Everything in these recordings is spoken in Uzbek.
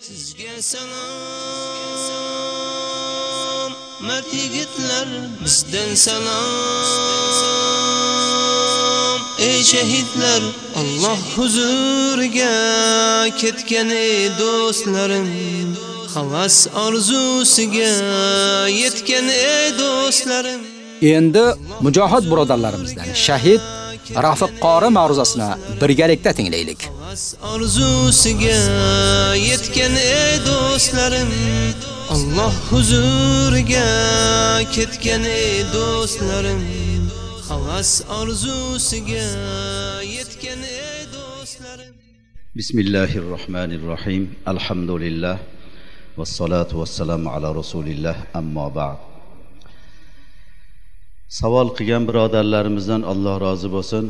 Sizga salom, mard yigitlar, bizdan salom. Ey shahidlar, Alloh huzuriga ketgan ey do'stlarim, havas orzusiga yetgan ey do'stlarim. Endi mujohid birodarlarimizdan shahid Rafiq Qori ma'ruzasini birgalikda tinglaylik. Orzusiga yetgan ey do'stlarim, Alloh huzuriga ketgan ey do'stlarim, havas orzusiga yetgan ey do'stlarim. Bismillahirrohmanirrohim. Alhamdulillah vassalatu vassalamu ala rasulillah, amma ba'd. Savol qilgan birodarlarimizdan Alloh rozi bo'lsin.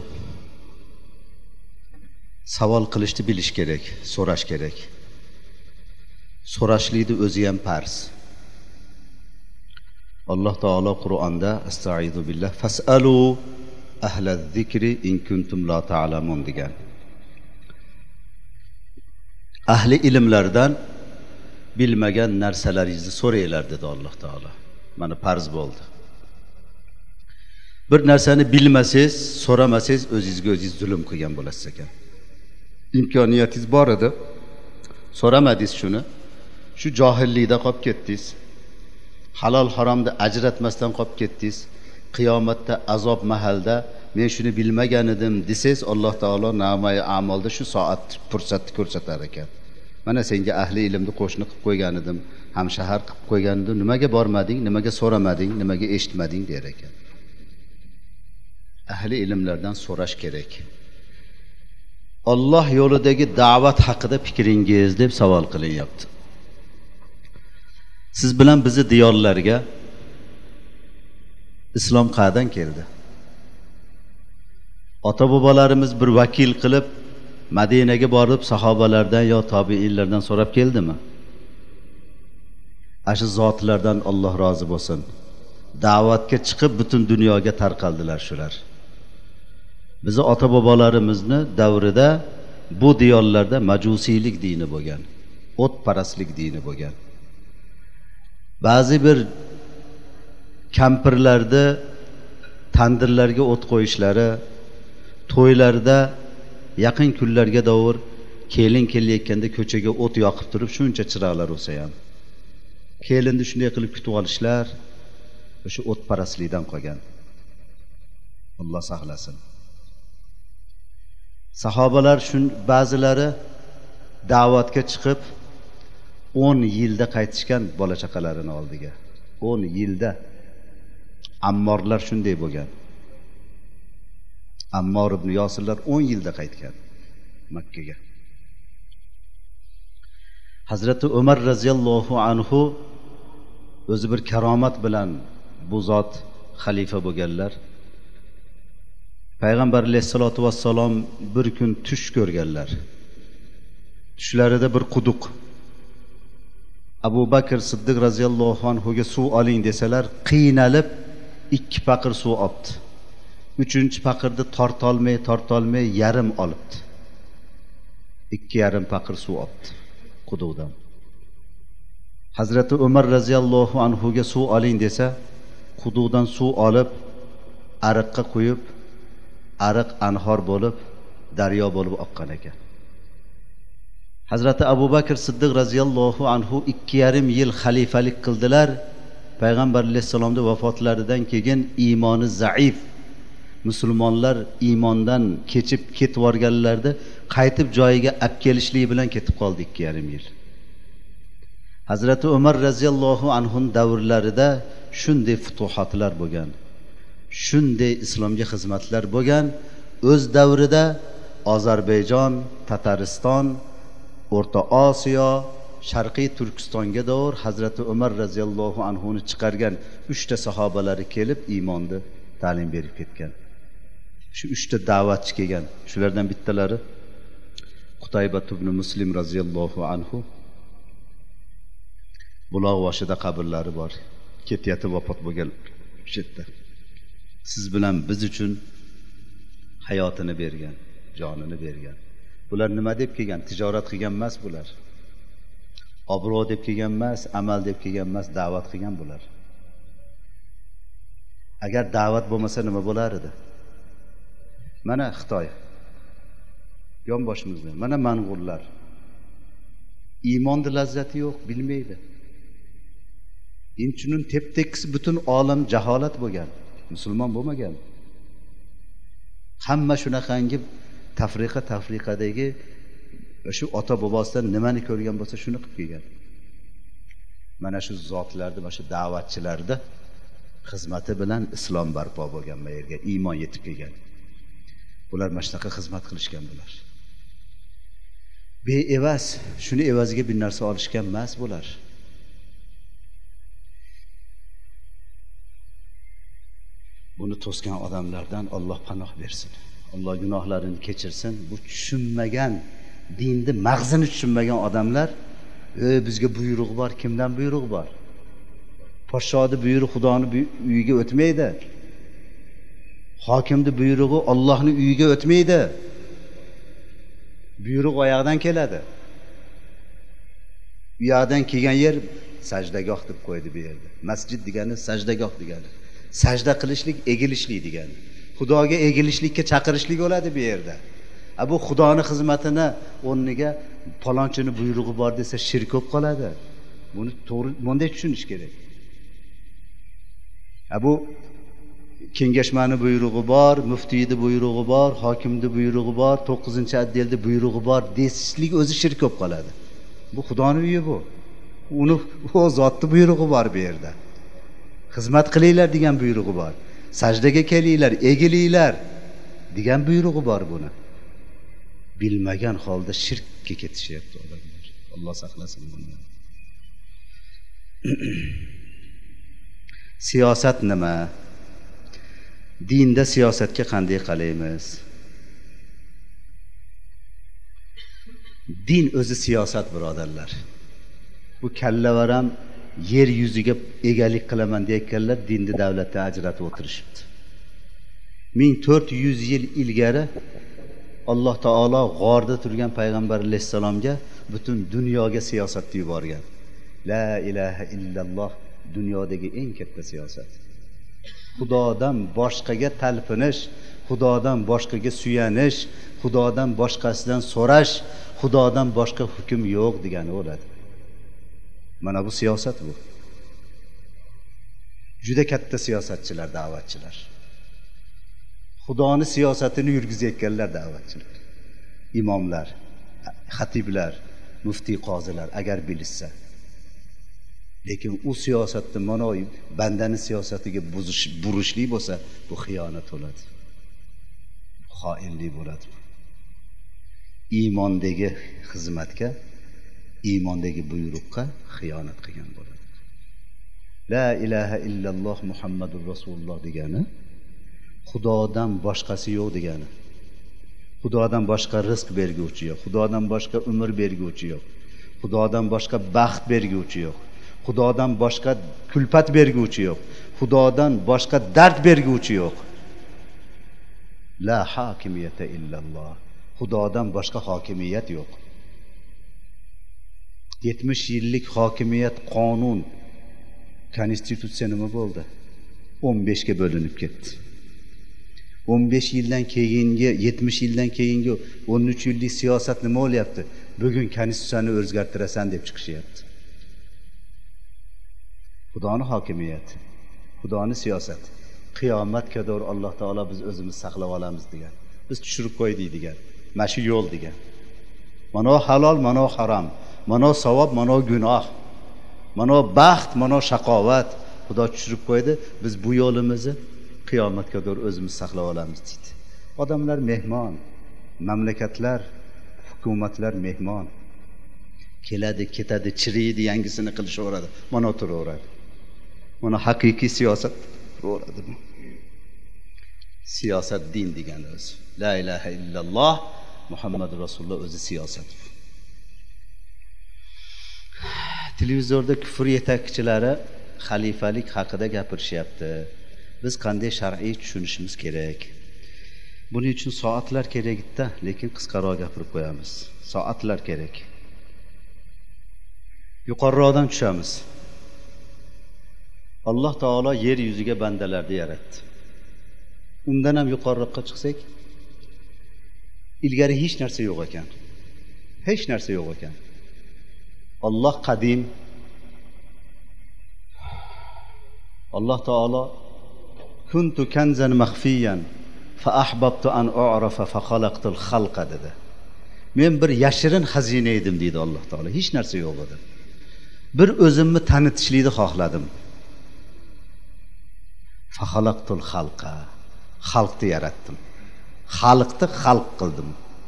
Savol qilishni bilish kerak, so'rash kerak. So'rashlikni o'zi ham farz. Alloh taolo Qur'onda astag'izu billah fasalu ahlaz zikri in kuntum la ta'lamun degan. Ahli ilmlardan bilmagan narsalaringizni so'ranglar dedi Alloh taolo. Mana farz bo'ldi. Bir narsani bilmasangiz, so'ramasangiz o'zingizga o'zingiz zulm qilgan bo'lasiz ekan. İmkoniyatingiz bor edi, so'ramadingiz shuni. Shu johillikda qolib ketdingiz. Halol haromni ajratmasdan qolib ketdingiz. Qiyomatda azob mahalda men shuni bilmagan edim desangiz, Alloh taolo namai amalda shu soat fursatni ko'rsatar ekan. Mana senga ahli ilmni qo'shni qilib qo'ygan edim, hamshahar qilib qo'ygan edim, nimaga bormading, nimaga so'ramading, nimaga eshitmading der ekan. Ahli ilmlardan so'rash kerak. Alloh yo'lidagi da'vat haqida fikringiz deb savol qilinyapti. Siz bilan bizni diyorlarga islom qayerdan keldi? Ota-bobolarimiz bir vakil qilib Madinaga borib sahobalardan yo tobiinlardan so'rab keldimi? Ashu zotlardan Alloh rozi bo'lsin. Da'vatga chiqib butun dunyoga tarqaldilar shular. Bizi ota-bobolarimizni davrida bu diyorlarda majusiylik dini bo'lgan, o'tparastlik dini bo'lgan. Ba'zi bir kampirlarda tandirlarga o't qo'yishlari, to'ylarda yaqin kunlarga davr kelin kelayotganda ko'chaga o't yoqib turib shuncha chiroqlar o'sa ham kelinni shunday qilib kutib olishlar o'sha o'tparastlikdan qolgan. Alloh saqlasin. Sahobalar ba'zilari da'vatga chiqib 10 yilda qaytishgan bola chaqalarini oldiga. 10 yilda. Ammorlar shunday bo'lgan. Ammor ibn Yosirlar 10 yilda qaytgan Makkaga. Hazrati Umar radhiyallohu anhu o'zi bir karomat bilan bu zot xalifa bo'lganlar. Payg'ambar alayhisolatu vassalom bir kun tush ko'rganlar. Tushlarida bir quduq. Abu Bakr Siddiq radhiyallohu anhuga suv oling desalar, qiynalib 2 paqir suv olibdi. 3-paqirni tortolmay yarim olibdi. 2,5 paqir suv olibdi quduqdan. Hazrati Umar radhiyallohu anhuga suv oling desa, quduqdan suv olib ariqqa qo'yib, ariq anhor bo'lib, daryo bo'lib oqqan ekan. Hazrati Abu Bakr Siddiq radhiyallohu anhu 2,5 yil xalifalik qildilar. Payg'ambar alayhisolamning vafotlaridan keyin iymoni zaif musulmonlar iymondan kechib ketib yorganlarida qaytib joyiga olib kelishlik bilan ketib qoldi 2,5 yil. Hazrati Umar radhiyallohu anhu davrlarida shunday futuhatlar bo'lgan. Shunday islomga xizmatlar bo'lgan. O'z davrida Ozarbayjon, Tatariston, O'rta Osiyo, Sharqiy Turkistonga davr Hazrati Umar radhiyallohu anhu ni chiqargan 3 ta sahobalari kelib iymonni ta'lim berib ketgan. Shu 3 ta da'vatchi kelgan. Shulardan bittalari Qutayba ibn Muslim radhiyallohu anhu. Buloq boshida qabrlari bor. Ketiyatib vafot bo'lgan shu yerda. Siz bilan biz uchun hayotini bergan, jonini bergan. Bular nima deb kelgan? Tijorat qilgan emas bular. obro' deb kelgan emas, amal deb kelgan emas, da'vat qilgan bular. Agar da'vat bo'lmasa nima bo'lar edi? Mana Xitoy yonboshimizda, mana Mong'ullar iymonning lazzati yo'q, bilmaydi. Inchunun tep-tekis butun olam jaholat bo'lgan, musulmon bo'lmagan. Hamma shunaqangi tafriqadagi shu ota bobosidan nimani ko'rgan bo'lsa shuni qilib kelgan. Mana shu zotlarda, mana shu da'vatchilarda xizmati bilan islom barpo bo'lgan, bu yerga iymon yetib kelgan. Bular mana shunaqa xizmat qilishgan bular. Beevaz, shuni evaziga bir narsa olishgan emas bular. Buni to'sgan odamlardan Alloh panoh bersin. Alloh gunohlarini kechirsin. Bu tushunmagan, dinni mag'zini tushunmagan odamlar, bizga buyruq bor, kimdan buyruq bor? Podshohning buyrug'i Xudoning uyiga o'tmaydi. Hokimning buyrug'i Allohning uyiga o'tmaydi. Buyruq oyoqdan keladi. U yoqdan kelgan yer sajdagoh deb qo'ydi bu yerda. Masjid degani sajdagoh degani. Sajda qilishlik, egilishlik degani. Xudoga egilishlikka chaqirishlik bo'ladi bu yerda. Bu Xudoning xizmatini o'rniga palonchini buyrug'i bor desa shirk bo'lib qoladi. Buni to'g'ri bunday tushunish kerak. Bu kengashmani buyrug'i bor, muftiyning buyrug'i bor, hokimning buyrug'i bor, 9-otdelning buyrug'i bor desishlik o'zi shirk bo'lib qoladi. Bu Xudoning uyi bu. Uni o zotning buyrug'i bor bu yerda. Xizmat qilinglar degan buyrug'i bor. Sajdaga kelinglar, egilinglar degan buyrug'i bor buni. Bilmagan holda shirkka ketishyapti odamlar. Alloh saqlasin bundan. Siyosat nima? Dinda siyosatga qanday qaraymiz? Din o'zi siyosat, birodarlar. Bu kallavaram yer yuziga egalik qilaman deyotganlar dinni davlatdan ajratib o'tirishibdi. 1400 yil ilgari Alloh taolo g'orda turgan payg'ambar alayhisalomga butun dunyoga siyosatni yuborgan. La ilaha illalloh dunyodagi eng katta siyosat. Xudodan boshqaga talpinish, Xudodan boshqaga suyanish, Xudodan boshqasidan so'rash, Xudodan boshqa hukm yo'q degani bo'ladi. Mana bu siyosat bu. Juda katta siyosatchilar, da'vatchilar. Xudoning siyosatini yurgizayotganlar da'vatchilar. Imomlar, xatiblar, muftiy qozilar agar bilishsa. Lekin u siyosatni mana bandani siyosatiga burishlik bo'lsa, bu xiyonat bo'ladi. Xoinlik bo'ladi. Iymondagi xizmatga, iymondagi buyruqqa xiyonat qilgan bo'ladi. La ilaha illalloh Muhammadur Rasululloh degani Xudodan boshqasi yo'q degani. Xudodan boshqa rizq berguvchi yo'q, Xudodan boshqa umr berguvchi yo'q, Xudodan boshqa baxt berguvchi yo'q, Xudodan boshqa kulfat berguvchi yo'q, Xudodan boshqa dard berguvchi yo'q. La hakimiyata illalloh. Xudodan boshqa hokimiyat yo'q. 70 yillik hokimiyat qonun, konstitutsiya nima bo'ldi? 15 ga bo'linib ketdi. 15 yildan keyingi, 70 yildan keyingi 13 yillik siyosat nima bo'lyapti? Bugun konstitutsiyani o'zgartirasan deb chiqishyapti. Xudoning hokimiyati, Xudoning siyosati. Qiyomatga qadar Alloh taolo biz o'zimiz saqlab olamiz degan. Biz tushirib qo'ydik degan. Mana shu yo'l degan. Mana halol, mana harom, mana savob, mana gunoh, mana baxt, mana shaqovat Xudo tushirib qo'ydi. Biz bu yo'limizni qiyomatga qadar o'zimiz saqlab olamiz deydi. Odamlar mehmon, mamlakatlar, hukumatlar mehmon. Keladi, ketadi, chiriydi, yangisini qilishaveradi. Mana turaveradi. Mana haqiqiy siyosat bo'ladi bu. Siyosat din degani o'zi. La ilaha illalloh Muhammad Rasululloh o'zi siyosat. Televizorda kufr yetakchilari xalifalik haqida gapirishyapti. Biz qanday shar'iy tushunishimiz kerak? Buning uchun soatlar kerak-da, lekin qisqaroq gapirib qo'yamiz. Soatlar kerak. yuqoriroqdan tushamiz. Alloh taolo yer yuziga bandalarni yaratdi. Undan ham yuqoriroqqa chiqsak, ilgari hech narsa yo'q ekan. Hech narsa yo'q ekan. Alloh qadim. Alloh taolo kuntu kanzan makhfiyan fa ahbabtu an u'rafa fa khalaqtul khalqa dedi. Men bir yashirin xazina edim deydi Alloh taolo. Hech narsa yo'q edi. Bir o'zimni tanitishlikni xohladim. Fa khalaqtul khalqa. Xalqni yaratdim. Xalqni xalq qildim.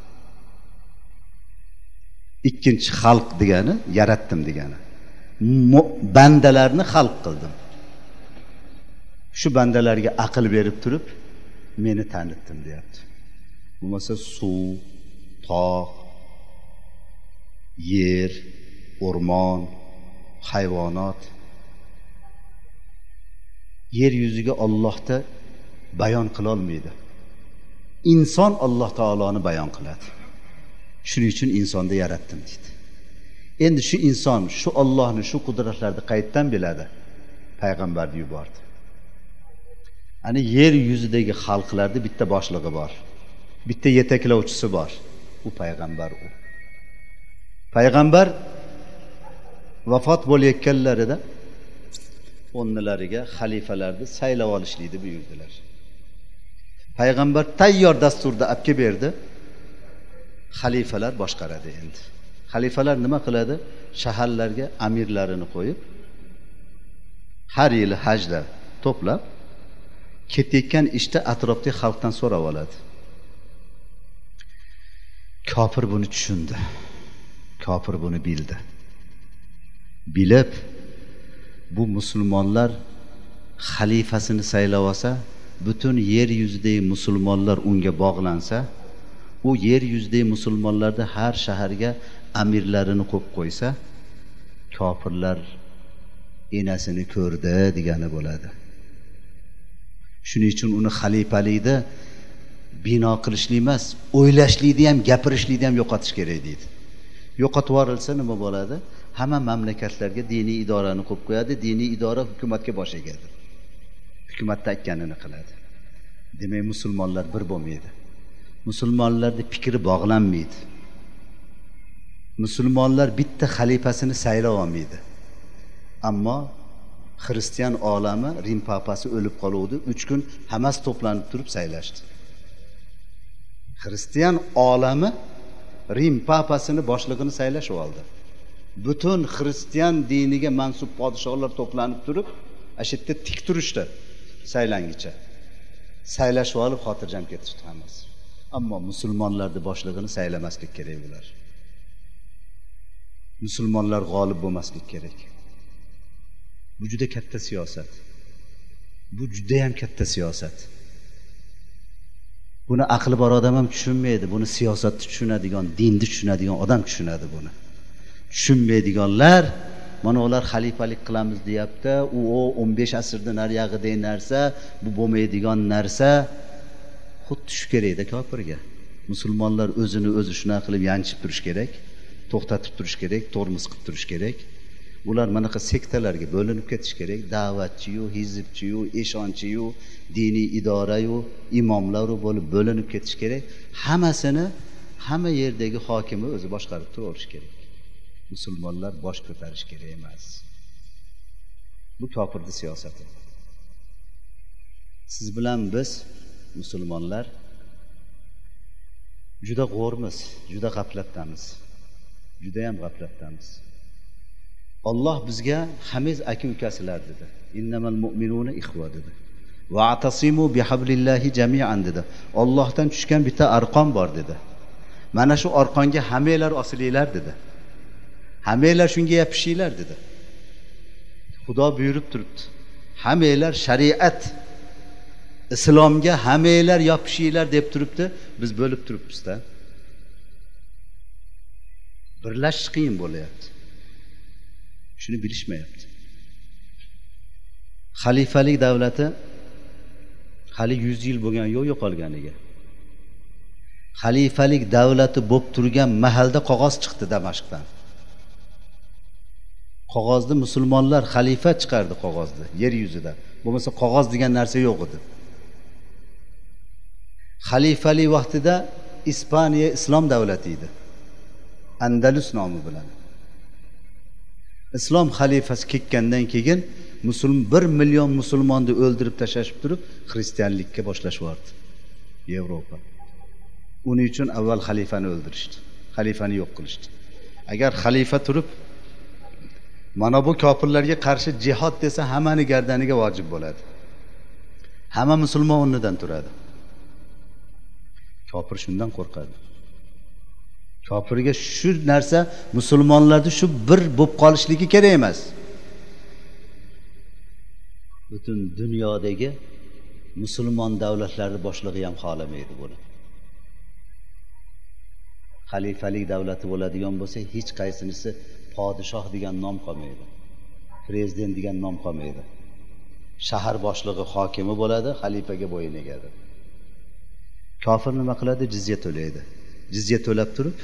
Ikkinchi xalq degani yaratdim degani. Bandalarni xalq qildim. Shu bandalarga aql berib turib, meni tanitdim deyapti. Bo'lmasa suv, tog', yer, o'rmon, hayvonot yer yuziga Allohda bayon qila olmaydi. Inson Alloh taoloni bayon qiladi. Shuning uchun insonni yaratdim deydi. Endi shu inson shu Allohni, shu qudratlarni qayerdan biladi? Payg'ambarni yubordi. Ani yer yuzidagi xalqlarda bitta boshlig'i bor. Bitta yetaklovchisi bor. U payg'ambar u. Payg'ambar vafot bo'layotganlarida o'rnilariga xalifalarni saylab olishlikni buyurdilar. Payg'ambar tayyor dasturda olib berdi. Xalifalar boshqaradi endi. Xalifalar nima qiladi? Shaharlarga amirlarini qo'yib, har yili hajda to'plab, ketayotgan ishda atrofdagi xalqdan so'rab oladi. Kofir buni tushundi. Kofir buni bildi. Bilib, bu musulmonlar xalifasini saylab olsa, butun yer yuzidagi musulmonlar unga bog'lansa, u yer yuzidagi musulmonlarda har shaharga amirlarini qo'yib qo'ysa, kofirlar enasini ko'rdi degani bo'ladi. Shuning uchun uni xalifalikda bino qilishlik emas, o'ylashlikni ham, gapirishlikni ham yo'qotish kerak deydi. Yo'qotib yuborilsa nima bo'ladi? Hamma mamlakatlarga diniy idorani qo'yib qo'yadi, diniy idora hukumatga bosh egadi. Hukumatda aytganini qiladi. Demak, musulmonlar bir bo'lmaydi. Musulmonlarning fikri bog'lanmaydi. Musulmonlar bitta xalifasini saylay olmaydi. Ammo xristian olami Rim papasi o'lib qoluvdi. 3 kun hammasi to'planib turib saylashdi. Xristian olami Rim papasini boshlig'ini saylashib oldi. Butun xristian diniga mansub podshohlar to'planib turib, ashitda tik turishdi saylangicha. Saylashib olib xotirjam ketishdi hammasi. Ammo musulmonlarning boshlig'ini saylamaslik kerak bular. Musulmonlar g'olib bo'lmaslik kerak. Bu juda katta siyosat. Bu juda ham katta siyosat. Buni aqli bor odam ham tushunmaydi. Buni siyosatni tushunadigan, dinni tushunadigan odam tushunadi buni. Tushunmaydiganlar, mana ular xalifalik qilamiz deyapti, u 15 asrdan nariyog'idagi narsa, bu bo'lmaydigan narsa. Xuddi shu kerakda kofirga. Musulmonlar o'zini o'zi shuna qilib yanchib turish kerak, to'xtatib turish kerak, tormoz qilib turish kerak. Ular manaqa sektalarga bo'linib ketish kerak. Da'vatchi-yu, hizbchi-yu, eshonchi-yu, diniy idora-yu, imomlar bo'lib bo'linib ketish kerak. Hammasini hamma yerdagi hokimi o'zi boshqarib turish kerak. Musulmonlar bosh ko'tarish kerak emas. Bu kofirning siyosati. Siz bilan biz musulmonlar juda g'o'rmiz, juda g'aflatdamiz. Juda ham g'aflatdamiz. Alloh bizga hamiz aka-ukasilar dedi. Innamal mu'minuna ikhwa dedi. Wa'tasimu bihablillahi jami'an dedi. Allohdan tushgan bitta arqon bor dedi. Mana shu arqonga hammanglar osilinglar dedi. Hammanglar shunga yopishinglar dedi. Xudo buyurib turibdi. Hammanglar shariat, islomga hammanglar yopishinglar deb turibdi. Biz bo'lib turibmiz-da. Birlashish qiyin bo'layapti. Shuni bilishmayapti. Xalifalik davlati hali 100 yil bo'lgan yo'qolganiga. Xalifalik davlati bo'lib turgan mahalda qog'oz chiqdi Damashqdan. Qog'ozni musulmonlar xalifa chiqardi qog'ozni yer yuzida. Bo'lmasa qog'oz degan narsa yo'q edi. Xalifalik vaqtida Ispaniya islom davlati edi. Andalus nomi bilan. Islom xalifasi ketgandan keyin 1 million musulmonni o'ldirib tashlashib turib, xristianlikka boshlashvardi Yevropa. Uning uchun avval xalifani o'ldirishdi. Xalifani yo'q qilishdi. Agar xalifa turib mana bu kofirlarga qarshi jihad desa hammani gardaniga vojib bo'ladi. Hamma musulmon o'rnidan turadi. Kofir shundan qo'rqadi. Kofirga shu narsa musulmonlarda shu bir bo'lib qolishligi kerak emas. Butun dunyodagi musulmon davlatlari boshlig'i ham xohlamaydi buni. Xalifalik davlati bo'ladigan bo'lsa, hech qaysinisi podshoh degan nom qolmaydi. Prezident degan nom qolmaydi. Shahar boshlig'i, hokimi bo'ladi, xalifaga bo'yin egadi. Kofir nima qiladi? Jizya to'laydi. Jizya to'lab turib,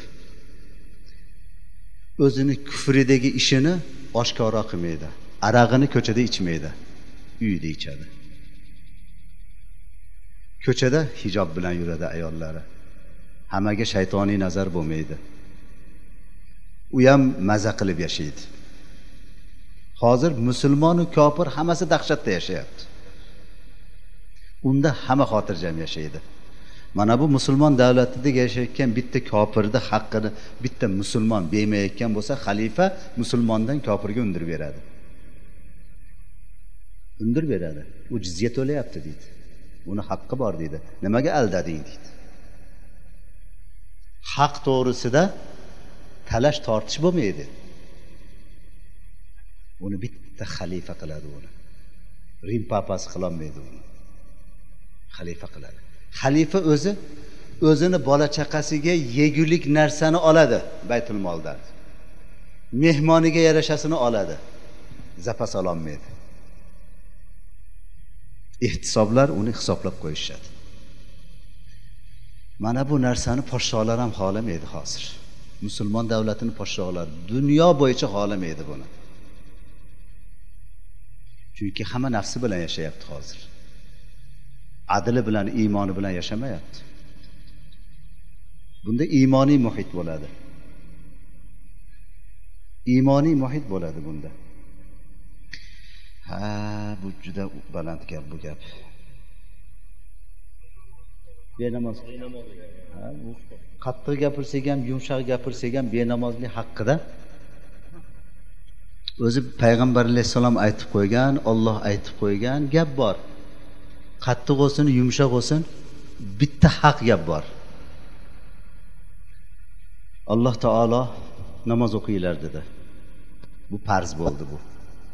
o'zini kufridagi ishini oshkora qilmaydi. Arag'ini ko'chada ichmaydi, uyida ichadi. Ko'chada hijob bilan yuradi ayollari. Hammaga shaytoniy nazar bo'lmaydi. U ham maza qilib yashaydi. Hozir musulmon va kofir hammasi dahshatda yashayapti. Unda hamma xotirjam yashaydi. Mana bu musulmon davlatida yashayotgan bitta kofirni haqqini bitta musulmon bermayotgan bo'lsa, xalifa musulmondan kofirga undirib beradi. Undirib beradi. U jizya to'layapti deydi. Uni haqqi bor deydi. Nimaga aldading deydi. Haq to'g'risida talash tortish bo'lmaydi. Uni bitta xalifa qiladi uni. Rim papasi qilolmaydi uni. Xalifa qiladi. Xalifa o'zini bola chaqasiga yegulik narsani oladi Baytul moldan. Mehmoniga yarashasini oladi. Zapas ololmaydi. Ehtisoblar uni hisoblab qo'yishadi. Mana bu narsani podsholar ham xohlamaydi hozir. Musulmon davlatini podsholar dunyo bo'yicha xohlamaydi buni. Chunki hamma nafsi bilan yashayapti hozir. Adli bilan, iymoni bilan yashamayapti. Bunda iymoniy muhit bo'ladi. Iymoniy muhit bo'ladi bunda. Bu juda baland gap bu gap. Benamoz. Bu qattiq gapirsak ham, yumshoq gapirsak ham benamozlik haqida o'zi payg'ambar alayhisalom aytib qo'ygan, Alloh aytib qo'ygan gap bor. Qattiq bo'lsin, yumshoq bo'lsin, bitta haq gap bor. Alloh taolo namoz o'qinglar dedi. Bu farz bo'ldi bu.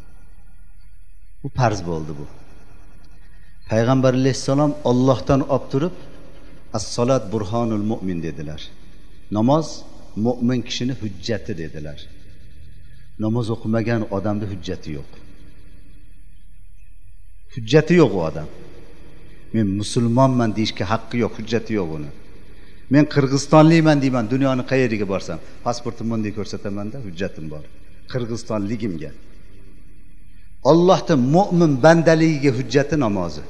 Bu farz bo'ldi bu. Payg'ambar alayhisalom Allohdan olib turib, as-solat burhanul mu'min dedilar. Namoz mu'min kishini hujjati dedilar. Namoz o'qimagan odamda hujjati yo'q. Hujjati yo'q u odam. Men musulmonman deyishga haqqi yo'q, hujjati yo'q uni. Men Qirg'izistonlikman deyman, dunyoning qayeriga borsam, pasportimni bunday ko'rsataman-da, hujjatim bor. Qirg'izistonligimga. Allohning mu'min bandaligiga hujjati namozi.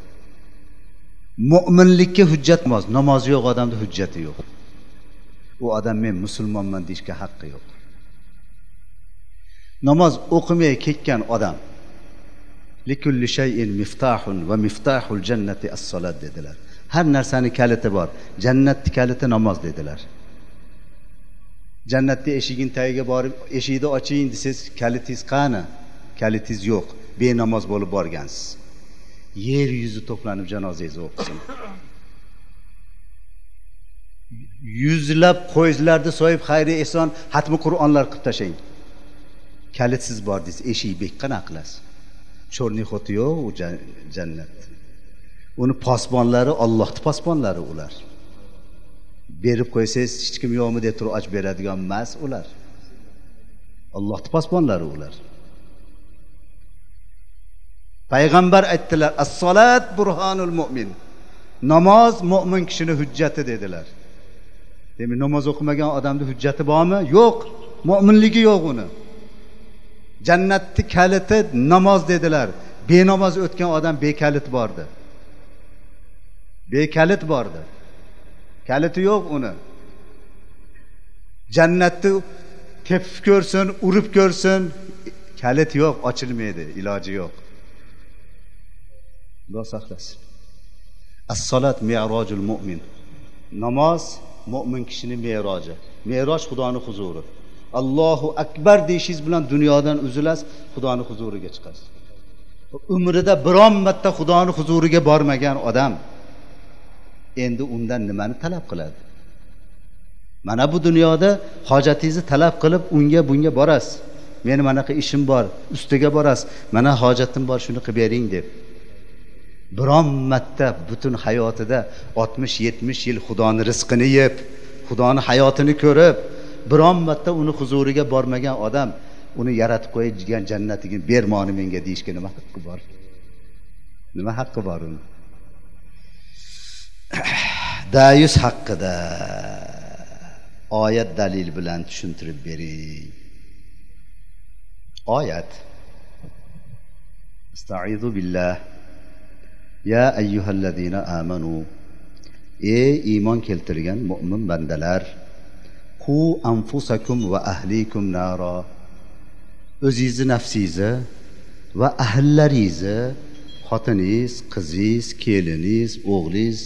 Mu'minlikka hujjat namoz. Namozi yo'q odamda hujjati yo'q. U odam men musulmonman deyishga haqqi yo'q. Namoz o'qimay ketgan odam likulli shay'in miftahun va miftahul jannati as-solat dedilar. Har narsani kaliti bor. Jannatning kaliti namoz dedilar. Jannatning eshigini tagiga borib, eshikni oching desiz, kalitingiz qani? Kalitingiz yo'q. Benamoz bo'lib borgansiz. Yer yuzi to'planib janozangizni o'qisin. Yuzlab qo'ylarni so'yib xayri ehson xatmi Qur'onlar qilib tashlang. Kalitsiz bor desiz, eshik beqqan aqlasiz. Cho'rni xoti yo'q u jannat. Uni posbonlari Allohning posbonlari ular. Berib qo'ysangiz hech kim yo'qmi deb turib ochib beradigan emas ular. Allohning posbonlari ular. Payg'ambar aytdilar, as-solat burhanul mu'min. Namoz mu'min kishining hujjati dedilar. Demak, namoz o'qimagan odamning hujjati bormi? Yo'q. Mu'minligi yo'q uni. Jannatning kaliti namoz dedilar. Benamoz o'tgan odam bekalit bordi. Bekalit bordi. Kaliti yo'q uni. Jannatni tepib ko'rsin, urib ko'rsin, kalit yo'q, ochilmaydi, iloji yo'q. Xudo saqlasin. As-solat mi'rojul mu'min. Namoz mu'min kishining me'roji. Me'roj Xudoning huzuri. Allohu akbar deyishingiz bilan dunyodan uzilasiz, Xudoning huzuriga chiqasiz. Umrida biron marta Xudoning huzuriga bormagan odam endi undan nimani talab qiladi? Mana bu dunyoda hojatingizni talab qilib unga bunga borasiz. Meni manaqa ishim bor, ustiga borasiz. Mana hojatim bor, shuni qilib bering deb. Biron marta butun hayotida 60-70 yil Xudoning rizqini yeb, Xudoning hayotini ko'rib, biron marta uni huzuriga bormagan odam uni yaratib qo'ygan jannatiga bermoni menga deyishga nima haqqi bor? Nima haqqi bor uni? Dayus haqida oyat dalil bilan tushuntirib bering. Oyat. Estaizu billah. Ya ayyuhallazina amanu. Ey iymon keltirgan mu'min bandalar, qu anfusakum va ahlikum nara. O'zingizni nafsingizni va ahllaringizni, xotiningiz, qizingiz, keliningiz, o'g'lingiz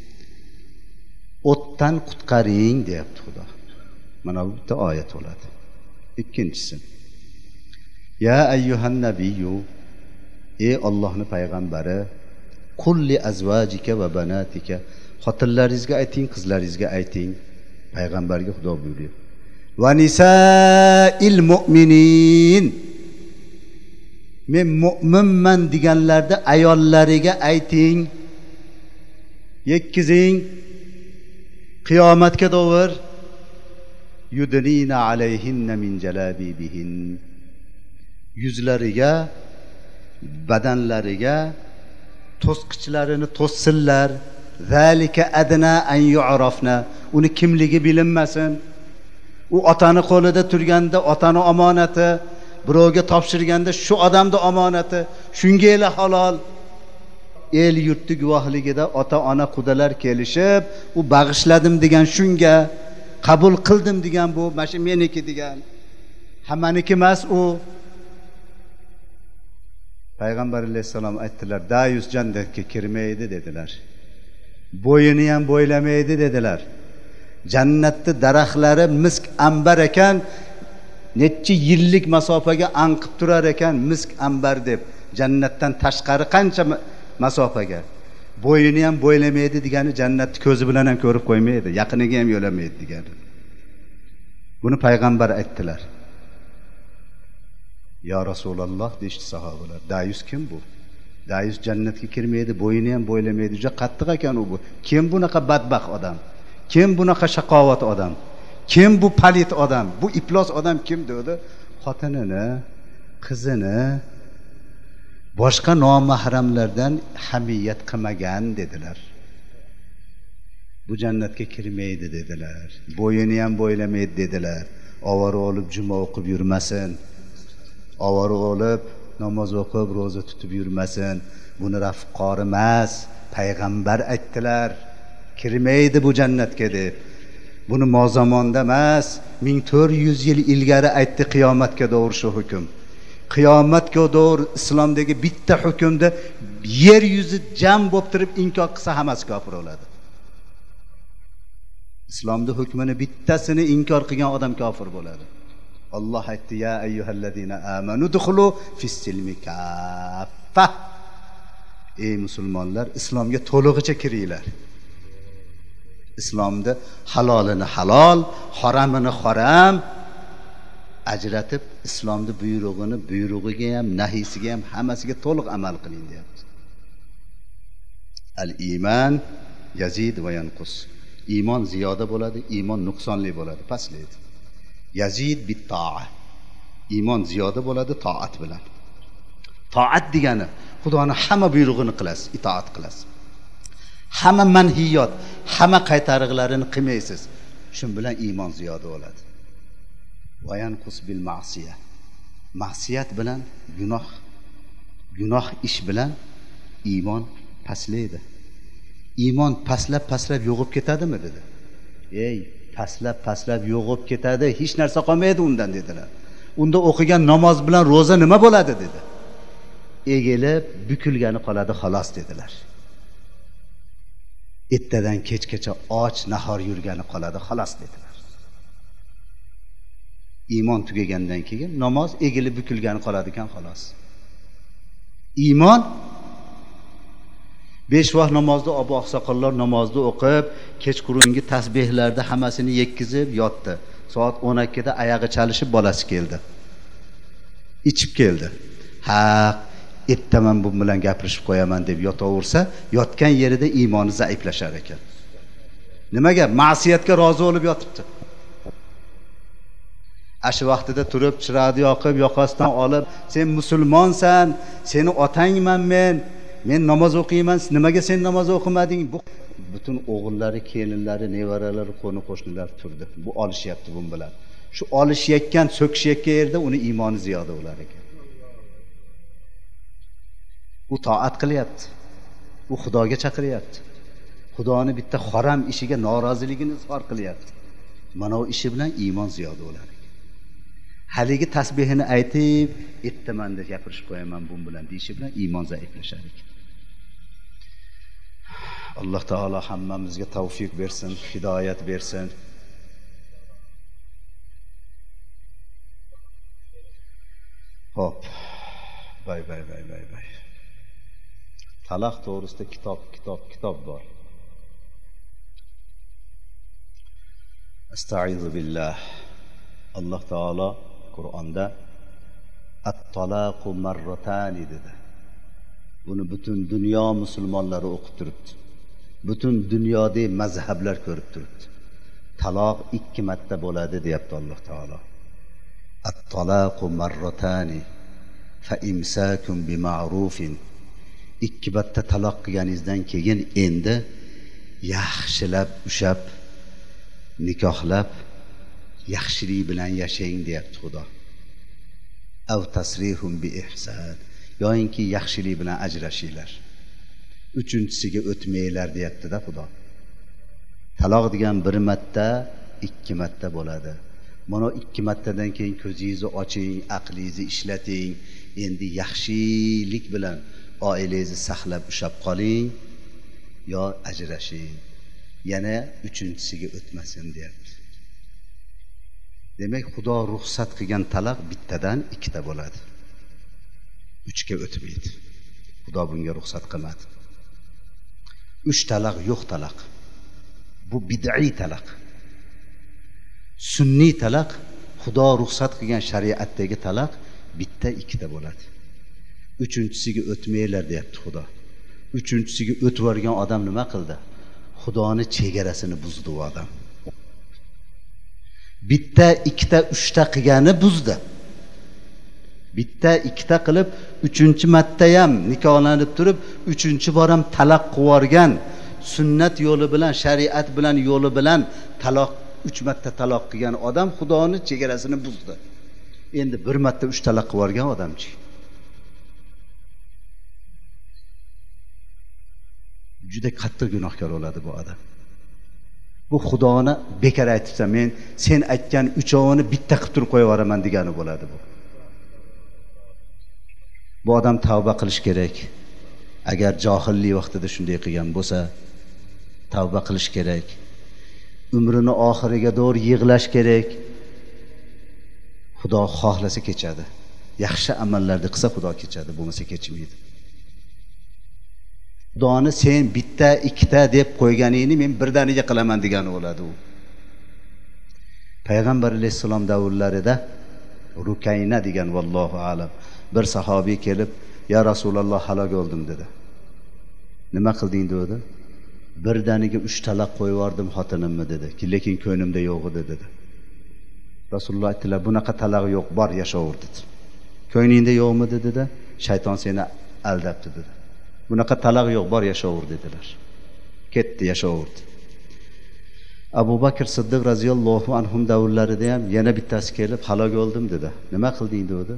o'tdan qutqaring deyapti Xudo. Mana bu bitta oyat bo'ladi. Ikkinchisi. Ya ayyuhan nabiyyu, ey Allohning payg'ambari, qulli azvajika va banatika, xotinlaringizga ayting, qizlaringizga ayting. Payg'ambarga Xudo buyuryapti. Va nisail mu'minin, men mu'minman deganlarda ayollariga ayting, yetkizing. Qiyomatga davr yudnina alayhinna min jalabibihin, yuzlariga, badanlariga to'sqichlarini to'ssinlar. Zalika adna an yu'rafna, uni kimligi bilinmasin. U otani qo'lida turganda otani omonati, birovga topshirganda shu odamning omonati, shunga halol. El yurtni guvohligida ota ona qudalar kelishib, u bag'ishladim degan shunga, qabul qildim degan bu, mana meniki degan. Hammaniki emas u. Payg'ambar alayhisalom aytdilar, Dayus jannatga kirmaydi dedilar. Bo'yini ham bo'ylamaydi dedilar. Jannatni daraxtlari misk ambar ekan, necha yillik masofaga anqib turar ekan, misk ambar deb. Jannatdan tashqari qancha masofaga. Bo'yini ham bo'ylamaydi degani jannatni ko'zi bilan ham ko'rib qo'ymaydi, yaqiniga ham yo'lamaydi degani. Buni payg'ambar aytdilar. Ya Rasululloh deydi sahobalar. Dayus kim bu? Dayus jannatga kirmaydi, bo'yini ham bo'ylamaydi. Juda qattiq ekan u bu. Kim bunaqa badbaxt odam? Kim bunaqa shaqovat odam? Kim bu palit odam? Bu iflos odam kim dedi? Xotinini, qizini boshqa nomahramlardan hamiyat qilmagan dedilar. Bu jannatga kirmaydi dedilar. Bo'yini ham bo'ylamaydi dedilar. Ovora olib juma o'qib yurmasin. Ovora olib namoz o'qib roza tutib yurmasin. Buni rafiqor emas, payg'ambar aytdilar. Kirmaydi bu jannatga deb. Buni mozamonda emas, 1400 yil ilgari aytdi qiyomatga to'g'ri shu hukm. Qiyomatga to'g'ri islomdagi bitta hukmda yer yuzi jam bo'lib turib inkor qilsa hammasi kofir bo'ladi. Islomda hukmini bittasini inkor qilgan odam kofir bo'ladi. Alloh aytdi, ya ayyuhallazina amanu dukhulu fis-silmi kaffa. Ey musulmonlar, islomga to'lig'icha kiringlar. Islomda halolini halol, haromini harom ajratib, islomda buyrug'iga ham, nahiysiga ham hammasiga to'liq amal qiling deyapti. Al-iman yazid va yanqus. Iymon ziyoda bo'ladi, iymon nuqsonli bo'ladi, pastlaydi. Yazid bit-to'a. Iymon ziyoda bo'ladi toat bilan. Toat degani Xudoning hamma buyrug'ini qilasiz, itoat qilasiz. Hamma manhiyot, hamma qaytariqlarini qilmaysiz. Shun bilan iymon ziyoda bo'ladi. Va yanqus bil ma'siyah. ma'siyat bilan gunoh ish bilan iymon pastlaydi. Iymon pastlab yo'g'ib ketadimi dedi. Ey, pastlab yo'g'ib ketadi, hech narsa qolmaydi undan dedilar. Unda o'qigan namoz bilan roza nima bo'ladi dedi. Egilib bukilgani qoladi xolos dedilar. Ertadan kechgacha och nahor yurgani qoladi xolos dedilar. Iymon tugagandan keyin namoz egilib bukilgani qoladi ekan xolos. Iymon 5 vaqt namozni Abu oqsoqollar namozni o'qib, kechqurungi tasbihlarda hammasini yetkizib yotdi. Soat 12 da oyog'i chalishib bolasi keldi. Ichib keldi. Ha, ertaman bu bilan gapirishib qo'yaman deb yotaversa, yotgan yerida iymoni zaiflashar ekan. Nimaga? Ma'siyatga rozi bo'lib yotibdi. Ashi vaqtida turib, chiroqni yoqib, yoqasidan olib, sen musulmonsan, seni otangman men namoz o'qiyman, nimaga sen namoz o'qimading? Bu butun o'g'illari, kelinlari, nevaralari, qo'ni-qo'shnilar turdi. Bu olishyapti bu bilan. Shu olishayotgan, so'kishayotgan yerda uni iymoni ziyoda bo'lar ekan. U toat qilyapti. U Xudoga chaqiryapti. Xudoni bitta harom ishiga noroziligini izhor qilyapti. Mana u ishi bilan iymon ziyoda bo'lar. Haligi tasbihini aytib, ertaman deb gapirishib qo'yaman bu bilan deyishi bilan iymon zaiflashar ekan. Alloh taolo hammamizga tavfiq bersin, hidoyat bersin. Hop. Bay. Taloq to'g'risida kitob bor. Astag'izu billah. Alloh taolo Qur'onda at-talaqu marratani dedi. Buni butun dunyo musulmonlari o'qib turibdi. Butun dunyoda mazhablar ko'rib turibdi. Taloq 2 marta bo'ladi deyapti Alloh taolo. At-talaqu marratani fa imsakun bima'rufin. 2 marta taloq qilganingizdan keyin endi yaxshilab ushab nikohlab yaxshilik bilan yashang deyapti Xudo. Aw tasrihum bi ihsan. Yo'inki yaxshilik bilan ajrashinglar. 3-chisiga o'tmanglar deyapti-da Xudo. Taloq degan 1 marta, 2 marta bo'ladi. Mana 2 martadan keyin ko'zingizni oching, aqlingizni ishlating. Endi yaxshilik bilan oilangizni saqlab ushab qoling yo ajrashing. Yana 3-chisiga o'tmasin deyapti. Demak, Xudo ruxsat qilgan taloq bittadan 2ta bo'ladi. 3ga o'tmaydi. Xudo bunga ruxsat qilmadi. 3 taloq yo'q taloq. Bu bid'iy taloq. Sunniy taloq, Xudo ruxsat qilgan shariatdagi taloq bitta 2ta bo'ladi. 3-chisiga o'tmanglar deyapti Xudo. 3-chisiga o'tib yorgan odam nima qildi? Xudoni chegarasini buzdi u odam. Bitta, 2ta, 3ta qilgani buzdi. Bitta, 2ta qilib 3-marta ham nikohlanib turib, 3-bor ham taloq qivorgan, sunnat yo'li bilan, shariat bilan yo'li bilan taloq 3 marta taloq qilgan odam Xudoni chegarasini buzdi. Endi 1 marta 3 taloq qivorgan odamchi. Juda qattiq gunohkor bo'ladi bu odam. Bu Xudoni bekor aytibsan, men sen aytgan 3ovini bitta qilib turib qo'yib yuboraman degani bo'ladi bu. Bu odam tavba qilish kerak. Agar johillik vaqtida shunday qilgan bo'lsa, tavba qilish kerak. Umrini oxiriga doğru yig'lash kerak. Xudo xohlasa kechadi. Yaxshi amallarni qilsa Xudo kechadi, bo'lmasa kechmaydi. Xudoni sen bitta, 2ta deb qo'yganingni men birdaniga qilaman degani bo'ladi u. Payg'ambar alayhisalom davrlarida Rukayna degan vallohu alam bir sahobiy kelib, "Ya Rasululloh, halok bo'ldim" dedi. "Nima qilding?" dedi. "Birdaniga 3 taloq qo'yib yubordim xotinimni" dedi. "Lekin ko'nglimda yo'q edi" dedi. Rasululloh aytdilar, "Bunaqa taloq yo'q, bor yashaver" dedi. "Ko'nglingda yo'qmi?" dedi-da, "Shayton seni aldabdi" dedi. "Bunaqa taloq yo'q, bor yashaver" dedilar. Ketdi, yashaverdi. Abu Bakr Siddiq raziyallohu anhu davrlarida ham yana bittasi kelib, "Halok bo'ldim" dedi. "Nima qilding?" dedi.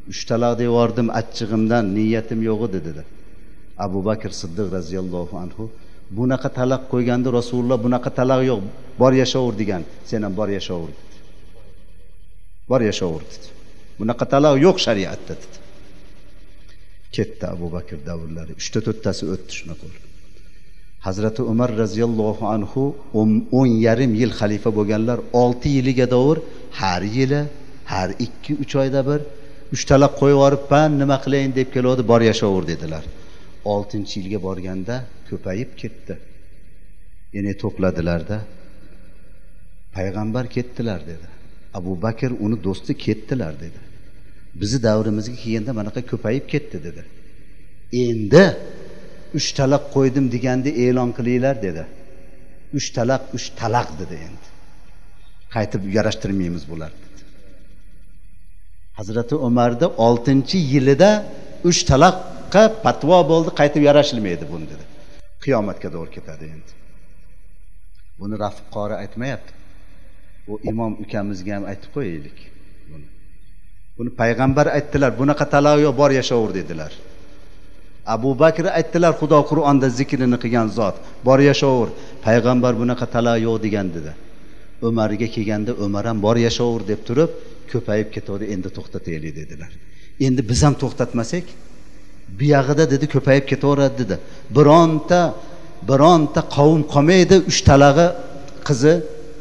3 taloq devordim achchig'imdan, niyatim yo'q edi dedi. Abu Bakr Siddiq radhiyallohu anhu bunaqa taloq qo'yganda Rasululloh bunaqa taloq yo'q, bor yashaver degan. Sen ham bor yashaver dedi. Bor yashaver dedi. Bunaqa taloq yo'q shariatda dedi. Ketdi Abu Bakr davrlari. 3-4tasi o'tdi shunaqa. Hazrati Umar radhiyallohu anhu 10,5 yil xalifa bo'lganlar, 6 yiliga davr har yili, har 2-3 oyda bir 3 taloq qo'yib yuboribman, nima qilayin deb keladi, bor yashaver dedilar. 6-yilga borganda ko'payib ketdi. Yana to'pladilarda payg'ambar ketdilar dedi. Abu Bakr uni do'sti ketdilar dedi. Bizi davrimizga kelganda manaqa ko'payib ketdi dedi. Endi 3 taloq qo'ydim deganda e'lon qilinglar dedi. 3 taloq dedi endi. Qaytib yarashtirmaymiz bular dedi. Hazrati Umarda 6-yilida 3 taloqqa fatvo bo'ldi, qaytib yarashilmaydi buni dedi. Qiyomatga doğru ketadi endi. Buni Rafiq qori aytmayapti. O imom ukamizga ham aytib qo'yaylik. Buni payg'ambar aytdilar, bunaqa taloq yo'q, bor yashaver dedilar. Abu Bakr aytdilar, Xudo Qur'onda zikrini qilgan zot, bor yashaver. Payg'ambar bunaqa taloq yo'q degan dedi. Umarga kelganda Umar ham bor yashaver deb turib, ko'payib ketadi, endi to'xtataylik dedilar. Endi biz ham to'xtatmasak, bu yog'ida dedi ko'payib ketaveradi dedi. Bironta qavm qolmaydi, 3 talog'i qizi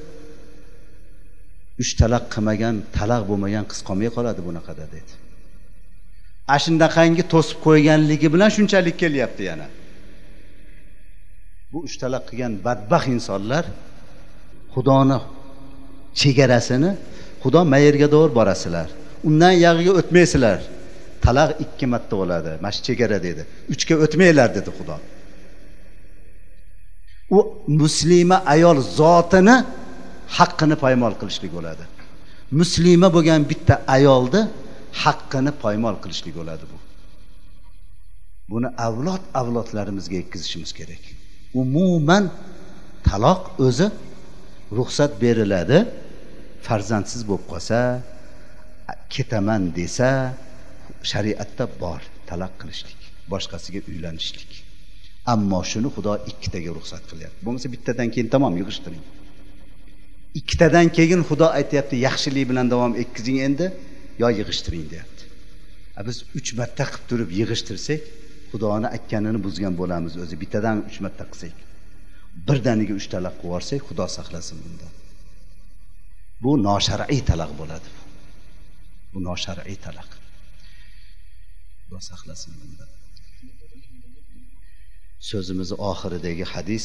3 taloq qilmagan, taloq bo'lmagan qiz qolmay qoladi bunaqada dedi. Ashundaqangi to'sib qo'yganligi bilan shunchalik kelyapti yana. Bu 3 taloq qilgan badbaxt insonlar Xudoni chegarasini, Xudo mayerga doğru borasizlar. Undan yog'iga o'tmaysizlar. Taloq 2 marta bo'ladi. Mana chegara dedi. 3 ga o'tmanglar dedi Xudo. U muslima ayol zotini haqqini poymol qilishlik bo'ladi. Muslima bo'lgan bitta ayolni haqqini poymol qilishlik bo'ladi bu. Buni avlodlarimizga yetkazishimiz kerak. Umuman taloq o'zi ruxsat beriladi. Farzandsiz bo'lib qolsa, ketaman desa, shariatda bor taloq qilishlik, boshqasiga uylanishlik. Ammo shuni Xudo 2 taga ruxsat qilyapti. Bo'lmasa bittadan keyin tamom yig'ishtiring. 2 tadan keyin Xudo aytayapti, yaxshilik bilan davom etkizing endi, yo yig'ishtiring deyapti. Biz 3 marta qilib turib yig'ishtirsak, Xudoni aytganini buzgan bo'lamiz o'zi. Bittadan 3 marta qilsak, birdaniga 3 taloq qilib yuborsak, Xudo saqlasin bundan. Bu noshar'iy taloq bo'ladi. Bu noshar'iy taloq. Xudo saqlasin bundan. So'zimiz oxiridagi hadis: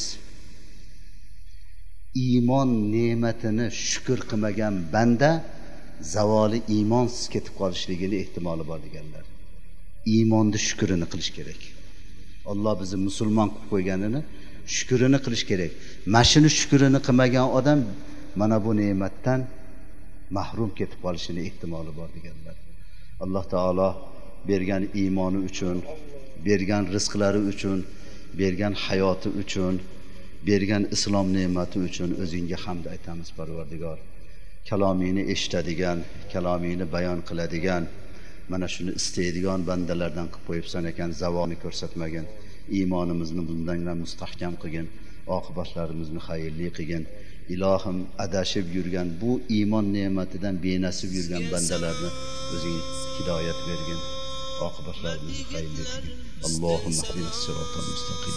iymon ne'matini shukr qilmagan banda zavoli iymonsiz ketib qolishligini ehtimoli bor deganlar. Iymonni shukrini qilish kerak. Alloh bizni musulmon qilib qo'yganini shukrini qilish kerak. Mana shuni shukrini qilmagan odam mana bu ne'matdan mahrum ketib qolishini ehtimoli bor deganlar. Alloh taolo bergan iymoni uchun, bergan rizqlari uchun, bergan hayoti uchun, bergan islom ne'mati uchun o'zingga hamd aytamiz Parvardigor. Kalomingni eshitadigan, kalomingni bayon qiladigan, mana shuni istaydigan bandalardan qilib qo'yibsan ekan, zavoni ko'rsatmagin. Iymonimizni bundan mustahkam qilgin, oqibatlarimizni xayrli qilgin. Ilohim, adashib yurgan bu iymon ne'matidan benasib yurgan bandalarni o'zing hidoyat bergin, oqibatlarimizni xayrli qilgin. Allohumma ihdinas siratal mustaqim.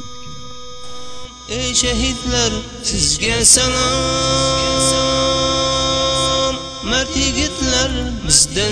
Ey şehitler, sizge selam. Mert yigitler, bizden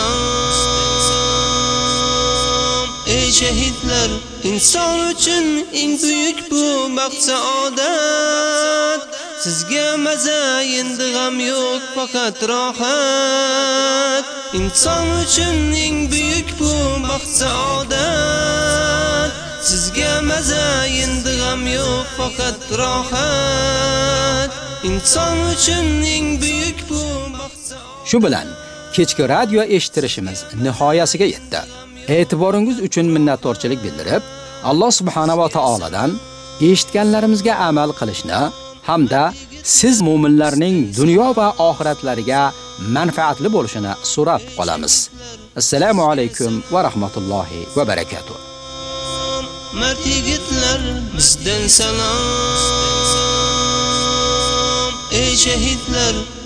selam. Ey şehitler, insan için en büyük bu baxt saadet. Sizge mazayin g'am yo'q, faqat rohat. İnsan için en büyük bu baxt saadet. Sizge mazayin g'am yo'q, faqat rohat. İnsan için en büyük bu baxt saadet. Shu bilan kechki radio eshittirishimiz nihoyasiga yetdi. E'tiboringiz uchun minnatdorchilik bildirib, Alloh subhanahu va taoladan eshitganlarimizga amal qilishni hamda siz mu'minlarning dunyo va oxiratlariga manfaatli bo'lishini so'rab qolamiz. Assalomu alaykum va rahmatullohi va barakatuh. Mert yigitler bizden selam. Ey şehitler